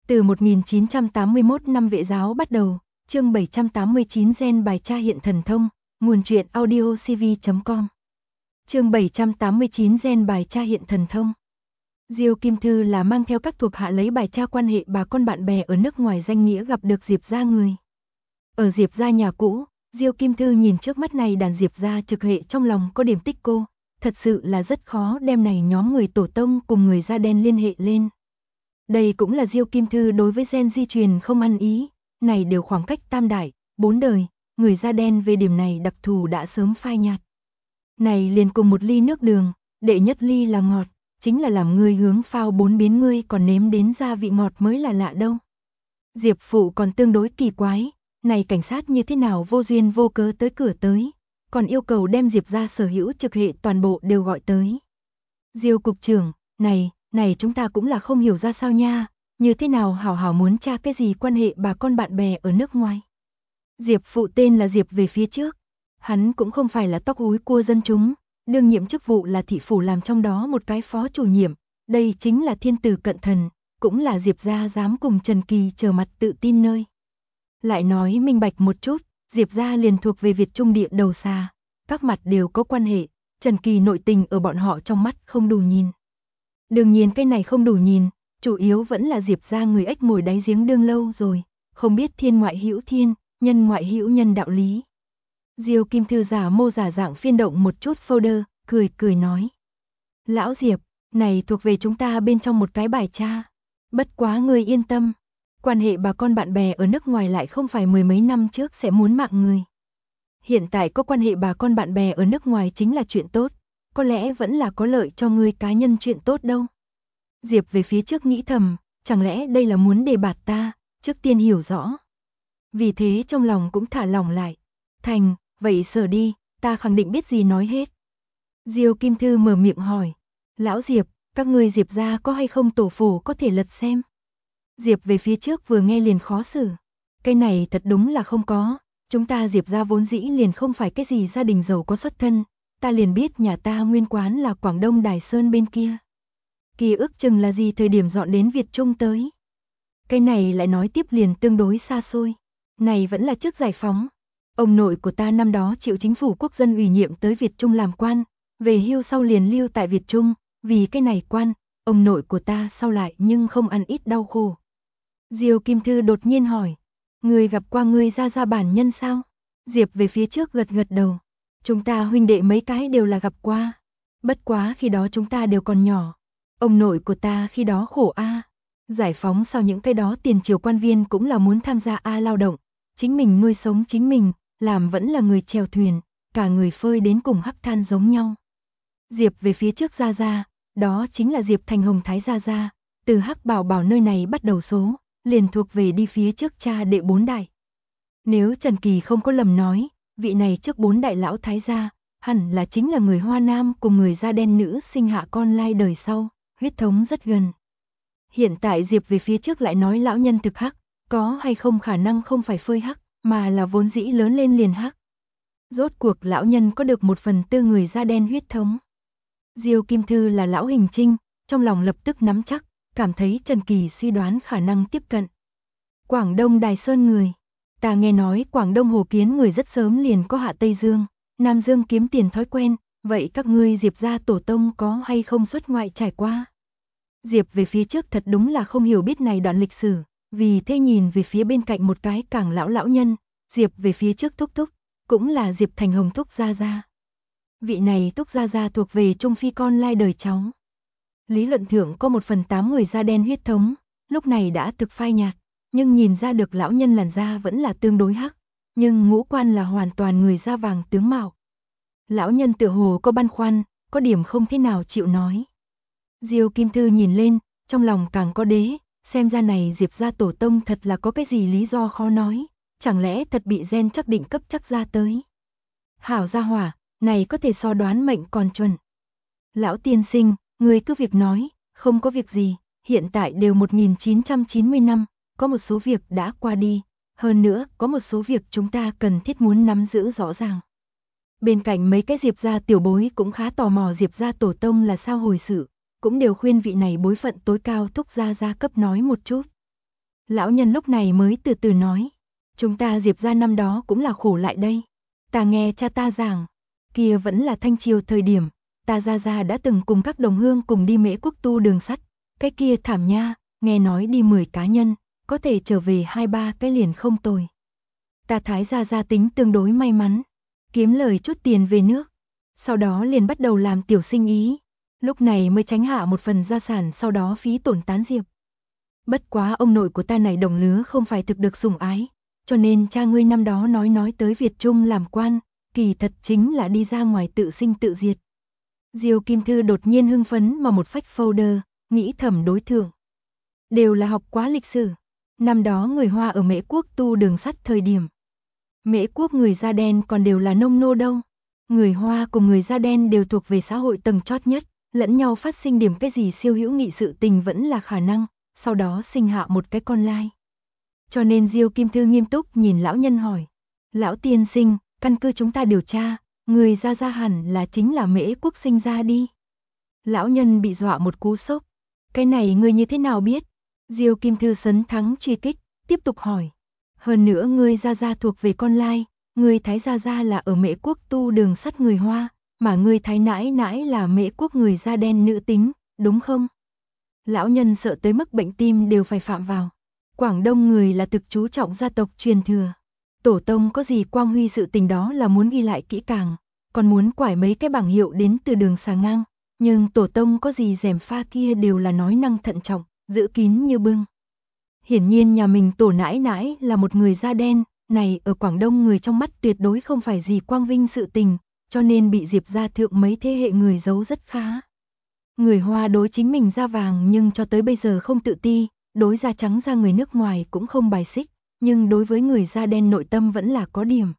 Từ 1981 năm Vệ giáo bắt đầu, chương 789 gen bài tra hiện thần thông, nguồn truyện audio cv.com. Chương 789 gen bài tra hiện thần thông. Diêu Kim Thư là mang theo các thuộc hạ lấy bài tra quan hệ bà con bạn bè ở nước ngoài danh nghĩa gặp được Diệp gia người. Ở Diệp gia nhà cũ, Diêu Kim Thư nhìn trước mắt này đàn Diệp gia trực hệ trong lòng có điểm tích cô, thật sự là rất khó đem này nhóm người tổ tông cùng người da đen liên hệ lên. Đây cũng là Diêu Kim Thư đối với gen di truyền không ăn ý, này đều khoảng cách tam đại, 4 đời, người da đen về điểm này đặc thù đã sớm phai nhạt. Này liền cùng một ly nước đường, đệ nhất ly là ngọt, chính là làm ngươi hướng phao 4 biến ngươi còn nếm đến gia vị ngọt mới là lạ đâu. Diệp phụ còn tương đối kỳ quái, này cảnh sát như thế nào vô duyên vô cớ tới cửa tới, còn yêu cầu đem Diệp gia sở hữu trực hệ toàn bộ đều gọi tới. Diêu cục trưởng, này chúng ta cũng là không hiểu ra sao nha, như thế nào hảo hảo muốn tra cái gì quan hệ bà con bạn bè ở nước ngoài. Diệp phụ tên là Diệp về phía trước, hắn cũng không phải là tóc húi cua dân chúng, đương nhiệm chức vụ là thị phủ làm trong đó một cái phó chủ nhiệm, đây chính là thiên tử cận thần, cũng là Diệp gia dám cùng Trần Kỳ trở mặt tự tin nơi. Lại nói minh bạch một chút, Diệp gia liền thuộc về Việt Trung địa đầu xa, các mặt đều có quan hệ, Trần Kỳ nội tình ở bọn họ trong mắt không đủ nhìn. Đương nhiên cái này không đủ nhìn, chủ yếu vẫn là Diệp gia người ếch ngồi đáy giếng đương lâu rồi, không biết thiên ngoại hữu thiên, nhân ngoại hữu nhân đạo lý. Diêu Kim Thư giả mô giả dạng phiên động một chút folder, cười nói. Lão Diệp, này thuộc về chúng ta bên trong một cái bài tra. Bất quá người yên tâm, quan hệ bà con bạn bè ở nước ngoài lại không phải mười mấy năm trước sẽ muốn mạng người. Hiện tại có quan hệ bà con bạn bè ở nước ngoài chính là chuyện tốt, có lẽ vẫn là có lợi cho người cá nhân chuyện tốt đâu. Diệp về phía trước nghĩ thầm, chẳng lẽ đây là muốn đề bạt ta, trước tiên hiểu rõ. Vì thế trong lòng cũng thả lỏng lại. Thành, vậy sở đi, ta khẳng định biết gì nói hết. Diêu Kim Thư mở miệng hỏi, lão Diệp, các ngươi Diệp gia có hay không tổ phổ có thể lật xem. Diệp về phía trước vừa nghe liền khó xử. Cái này thật đúng là không có, chúng ta Diệp gia vốn dĩ liền không phải cái gì gia đình giàu có xuất thân, ta liền biết nhà ta nguyên quán là Quảng Đông Đài Sơn bên kia. Kỳ ước chừng là gì thời điểm dọn đến Việt Trung tới. Cái này lại nói tiếp liền tương đối xa xôi, này vẫn là trước giải phóng. Ông nội của ta năm đó chịu chính phủ quốc dân ủy nhiệm tới Việt Trung làm quan, về hưu sau liền lưu tại Việt Trung, vì cái này quan, ông nội của ta sau lại nhưng không ăn ít đau khổ. Diêu Kim Thư đột nhiên hỏi, người gặp qua người gia bản nhân sao? Diệp về phía trước gật đầu, chúng ta huynh đệ mấy cái đều là gặp qua, bất quá khi đó chúng ta đều còn nhỏ, ông nội của ta khi đó khổ a. Giải phóng sau những cái đó tiền triều quan viên cũng là muốn tham gia lao động, chính mình nuôi sống chính mình, làm vẫn là người chèo thuyền, cả người phơi đến cùng hắc than giống nhau. Diệp về phía trước gia, đó chính là Diệp Thành Hồng Thái gia, từ Hắc Bảo Bảo nơi này bắt đầu số, liền thuộc về đi phía trước cha đệ 4 đại. Nếu Trần Kỳ không có lầm nói, vị này trước 4 đại lão Thái gia, hẳn là chính là người Hoa Nam cùng người da đen nữ sinh hạ con lai đời sau, huyết thống rất gần. Hiện tại Diệp về phía trước lại nói lão nhân thực hắc, có hay không khả năng không phải phơi hắc, mà là vốn dĩ lớn lên liền hắc. Rốt cuộc lão nhân có được 1/4 người da đen huyết thống. Diêu Kim Thư là lão hình trinh, trong lòng lập tức nắm chắc, cảm thấy Trần Kỳ suy đoán khả năng tiếp cận. Quảng Đông Đài Sơn người, ta nghe nói Quảng Đông Hồ Kiến người rất sớm liền có hạ Tây Dương, Nam Dương kiếm tiền thói quen, vậy các ngươi Diệp gia tổ tông có hay không xuất ngoại trải qua? Diệp về phía trước thật đúng là không hiểu biết này đoạn lịch sử, vì thế nhìn về phía bên cạnh một cái càng lão nhân, Diệp về phía trước thúc, cũng là Diệp Thành Hồng thúc gia. Vị này thúc gia thuộc về Trung Phi con lai đời cháu. Lý luận thượng có 1/8 người da đen huyết thống, lúc này đã thực phai nhạt, nhưng nhìn ra được lão nhân làn da vẫn là tương đối hắc, nhưng ngũ quan là hoàn toàn người da vàng tướng mạo. Lão nhân tựa hồ có băn khoăn, có điểm không thế nào chịu nói. Diêu Kim Thư nhìn lên, trong lòng càng có đế, xem ra này Diệp gia tổ tông thật là có cái gì lý do khó nói, chẳng lẽ thật bị gen chắc định cấp chắc ra tới. Hảo gia hỏa, này có thể so đoán mệnh còn chuẩn. Lão tiên sinh, người cứ việc nói, không có việc gì, hiện tại đều 1990 năm, có một số việc đã qua đi, hơn nữa có một số việc chúng ta cần thiết muốn nắm giữ rõ ràng. Bên cạnh mấy cái Diệp gia tiểu bối cũng khá tò mò Diệp gia tổ tông là sao hồi sự, cũng đều khuyên vị này bối phận tối cao thúc gia cấp nói một chút. Lão nhân lúc này mới từ từ nói, chúng ta Diệp gia năm đó cũng là khổ lại đây. Ta nghe cha ta giảng, kia vẫn là Thanh Triều thời điểm, ta gia đã từng cùng các đồng hương cùng đi Mễ Quốc tu đường sắt, cái kia thảm nha, nghe nói đi 10 cá nhân, có thể trở về 2-3 cái liền không tồi. Ta Thái gia tính tương đối may mắn, kiếm lời chút tiền về nước, sau đó liền bắt đầu làm tiểu sinh ý, lúc này mới tránh hạ một phần gia sản, sau đó phí tổn tán Diệp. Bất quá ông nội của ta này đồng lứa không phải thực được sủng ái, cho nên cha ngươi năm đó nói tới Việt Trung làm quan, kỳ thật chính là đi ra ngoài tự sinh tự diệt. Diêu Kim Thư đột nhiên hưng phấn mà một phách folder, nghĩ thầm đối thượng. Đều là học quá lịch sử. Năm đó người Hoa ở Mễ Quốc tu đường sắt thời điểm. Mễ Quốc người da đen còn đều là nông nô đâu. Người Hoa cùng người da đen đều thuộc về xã hội tầng chót nhất, lẫn nhau phát sinh điểm cái gì siêu hữu nghị sự tình vẫn là khả năng, sau đó sinh hạ một cái con lai. Cho nên Diêu Kim Thư nghiêm túc nhìn lão nhân hỏi. Lão tiên sinh, căn cứ chúng ta điều tra, người gia hẳn là chính là Mễ Quốc sinh ra đi. Lão nhân bị dọa một cú sốc. Cái này ngươi như thế nào biết? Diêu Kim Thư sấn thắng truy kích, tiếp tục hỏi. Hơn nữa ngươi gia thuộc về con lai, ngươi Thái gia là ở Mễ Quốc tu đường sắt người Hoa, mà ngươi Thái nãi nãi là Mễ Quốc người da đen nữ tính, đúng không? Lão nhân sợ tới mức bệnh tim đều phải phạm vào. Quảng Đông người là thực chú trọng gia tộc truyền thừa. Tổ tông có gì quang huy sự tình đó là muốn ghi lại kỹ càng, còn muốn quải mấy cái bảng hiệu đến từ đường xà ngang, nhưng tổ tông có gì rèm pha kia đều là nói năng thận trọng, giữ kín như bưng. Hiển nhiên nhà mình tổ nãi nãi là một người da đen, này ở Quảng Đông người trong mắt tuyệt đối không phải gì quang vinh sự tình, cho nên bị Diệp gia thượng mấy thế hệ người giấu rất khá. Người Hoa đối chính mình da vàng nhưng cho tới bây giờ không tự ti, đối da trắng da người nước ngoài cũng không bài xích, nhưng đối với người da đen nội tâm vẫn là có điểm.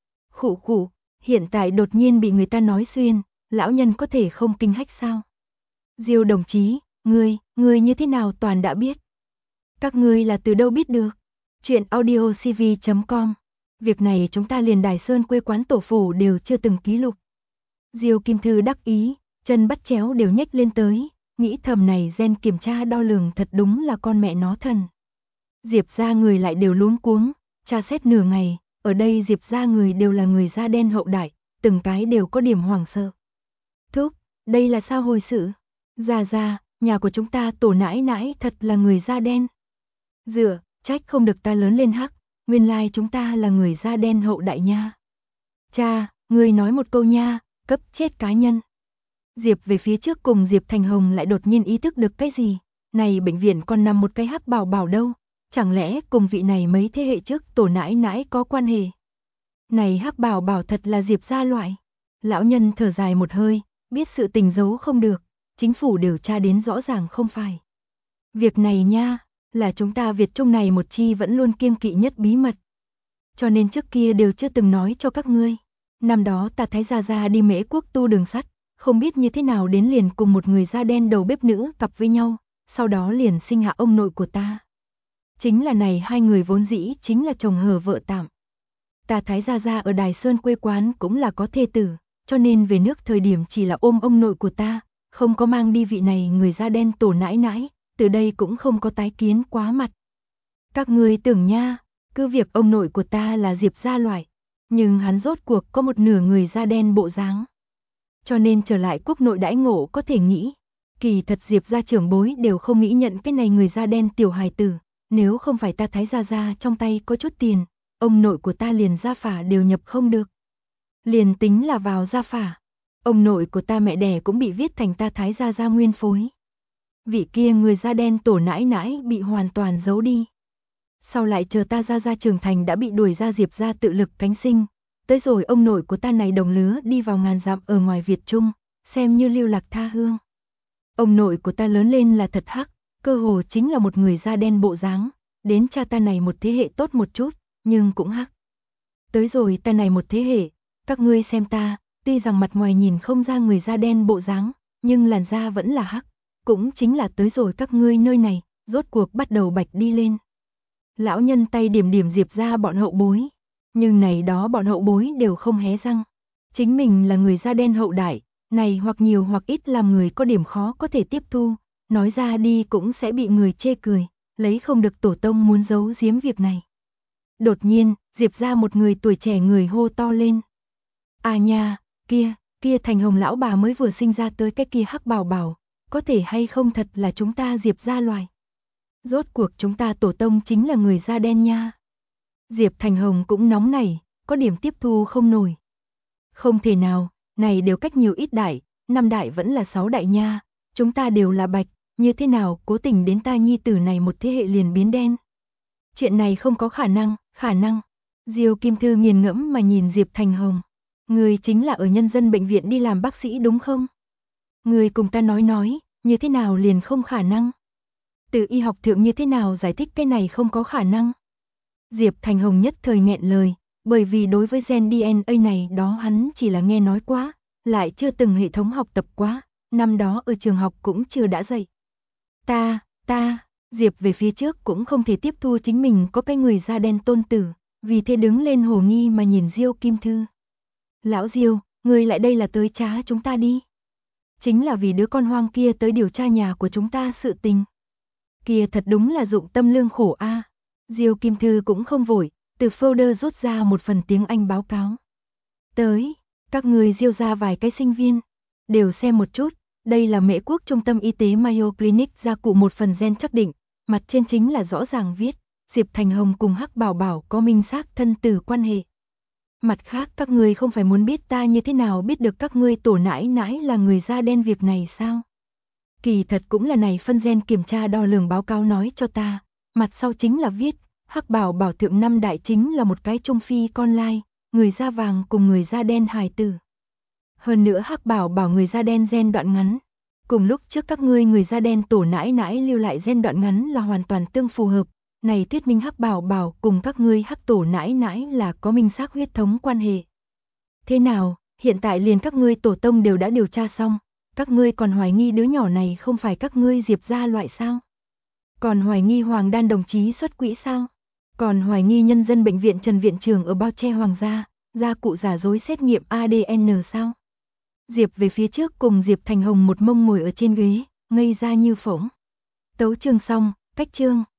Khụ, hiện tại đột nhiên bị người ta nói xuyên, lão nhân có thể không kinh hách sao? Diêu đồng chí, ngươi như thế nào toàn đã biết? Các ngươi là từ đâu biết được? Chuyện audiocv.com. Việc này chúng ta liền Đài Sơn quê quán tổ phủ đều chưa từng ký lục. Diêu Kim Thư đắc ý, chân bắt chéo đều nhếch lên tới, nghĩ thầm này gen kiểm tra đo lường thật đúng là con mẹ nó thần. Diệp gia người lại đều luống cuống, tra xét nửa ngày, ở đây Diệp gia người đều là người da đen hậu đại, từng cái đều có điểm hoảng sợ. Thúc, đây là sao hồi sự? Gia, nhà của chúng ta tổ nãi nãi thật là người da đen. Dựa, trách không được ta lớn lên hắc, nguyên lai chúng ta là người da đen hậu đại nha. Cha, ngươi nói một câu nha, cấp chết cá nhân. Diệp về phía trước cùng Diệp Thành Hồng lại đột nhiên ý thức được cái gì, này bệnh viện còn nằm một cái hắc bảo bảo đâu, chẳng lẽ cùng vị này mấy thế hệ trước tổ nãi nãi có quan hệ. Này hắc bảo bảo thật là Diệp gia loại. Lão nhân thở dài một hơi, biết sự tình giấu không được, chính phủ điều tra đến rõ ràng không phải. Việc này nha, là chúng ta Việt Trung này một chi vẫn luôn kiêng kỵ nhất bí mật. Cho nên trước kia đều chưa từng nói cho các ngươi. Năm đó ta Thái gia đi Mễ Quốc tu đường sắt, không biết như thế nào đến liền cùng một người da đen đầu bếp nữ cặp với nhau, sau đó liền sinh hạ ông nội của ta. Chính là này hai người vốn dĩ chính là chồng hờ vợ tạm. Ta Thái gia ở Đài Sơn quê quán cũng là có thê tử, cho nên về nước thời điểm chỉ là ôm ông nội của ta, không có mang đi vị này người da đen tổ nãi nãi, từ đây cũng không có tái kiến quá mặt. Các ngươi tưởng nha, cứ việc ông nội của ta là Diệp gia loại, nhưng hắn rốt cuộc có một nửa người da đen bộ dáng. Cho nên trở lại quốc nội đãi ngộ có thể nghĩ, kỳ thật Diệp gia trưởng bối đều không nghĩ nhận cái này người da đen tiểu hài tử, nếu không phải ta Thái gia trong tay có chút tiền, ông nội của ta liền gia phả đều nhập không được. Liền tính là vào gia phả, ông nội của ta mẹ đẻ cũng bị viết thành ta Thái gia nguyên phối. Vị kia người da đen tổ nãi nãi bị hoàn toàn giấu đi. Sau lại chờ ta gia trưởng thành đã bị đuổi ra Diệp gia tự lực cánh sinh, tới rồi ông nội của ta này đồng lứa đi vào ngàn dặm ở ngoài Việt Trung, xem như lưu lạc tha hương. Ông nội của ta lớn lên là thật hắc, cơ hồ chính là một người da đen bộ dáng, đến cha ta này một thế hệ tốt một chút, nhưng cũng hắc. Tới rồi ta này một thế hệ, các ngươi xem ta, tuy rằng mặt ngoài nhìn không ra người da đen bộ dáng, nhưng làn da vẫn là hắc, cũng chính là tới rồi các ngươi nơi này, rốt cuộc bắt đầu bạch đi lên. Lão nhân tay điểm điểm Diệp ra bọn hậu bối, nhưng này đó bọn hậu bối đều không hé răng. Chính mình là người da đen hậu đại, này hoặc nhiều hoặc ít làm người có điểm khó có thể tiếp thu, nói ra đi cũng sẽ bị người chê cười, lấy không được tổ tông muốn giấu giếm việc này. Đột nhiên, Diệp ra một người tuổi trẻ người hô to lên. À nha, kia Thành Hồng lão bà mới vừa sinh ra tới cái kia hắc bảo bảo, có thể hay không thật là chúng ta Diệp ra loài. Rốt cuộc chúng ta tổ tông chính là người da đen nha. Diệp Thành Hồng cũng nóng nảy, có điểm tiếp thu không nổi. Không thể nào, này đều cách nhiều ít đại, 5 đại vẫn là 6 đại nha, chúng ta đều là bạch, như thế nào cố tình đến ta nhi tử này một thế hệ liền biến đen. Chuyện này không có khả năng. Diêu Kim Thư nghiền ngẫm mà nhìn Diệp Thành Hồng. Người chính là ở nhân dân bệnh viện đi làm bác sĩ đúng không? Người cùng ta nói, như thế nào liền không khả năng? Từ y học thượng như thế nào giải thích cái này không có khả năng? Diệp Thành Hồng nhất thời nghẹn lời, bởi vì đối với gen DNA này đó hắn chỉ là nghe nói quá, lại chưa từng hệ thống học tập quá, năm đó ở trường học cũng chưa đã dạy. Ta, Diệp về phía trước cũng không thể tiếp thu chính mình có cái người da đen tôn tử, vì thế đứng lên hồ nghi mà nhìn Diêu Kim Thư. Lão Diêu, ngươi lại đây là tới trá chúng ta đi. Chính là vì đứa con hoang kia tới điều tra nhà của chúng ta sự tình. Kia thật đúng là dụng tâm lương khổ a. Diêu Kim Thư cũng không vội, từ folder rút ra một phần tiếng Anh báo cáo. Tới, các người Diêu ra vài cái sinh viên, đều xem một chút, đây là Mễ Quốc Trung tâm Y tế Mayo Clinic gia cụ một phần gen chắc định, mặt trên chính là rõ ràng viết, Diệp Thành Hồng cùng Hắc Bảo Bảo có minh xác thân tử quan hệ. Mặt khác các ngươi không phải muốn biết ta như thế nào biết được các ngươi tổ nãi nãi là người da đen việc này sao? Kỳ thật cũng là này phân gen kiểm tra đo lường báo cáo nói cho ta, mặt sau chính là viết, Hắc Bảo Bảo thượng 5 đại chính là một cái Trung Phi con lai, người da vàng cùng người da đen hài tử. Hơn nữa Hắc Bảo Bảo người da đen gen đoạn ngắn, cùng lúc trước các ngươi người da đen tổ nãi nãi lưu lại gen đoạn ngắn là hoàn toàn tương phù hợp, này thuyết minh Hắc Bảo Bảo cùng các ngươi Hắc tổ nãi nãi là có minh xác huyết thống quan hệ. Thế nào, hiện tại liền các ngươi tổ tông đều đã điều tra xong, các ngươi còn hoài nghi đứa nhỏ này không phải các ngươi Diệp gia loại sao? Còn hoài nghi Hoàng Đan đồng chí xuất quỹ sao? Còn hoài nghi nhân dân bệnh viện Trần viện trưởng ở bao che Hoàng gia cụ giả dối xét nghiệm ADN sao? Diệp về phía trước cùng Diệp Thành Hồng một mông ngồi ở trên ghế, ngây ra như phỗng. Tấu chương xong, cách chương.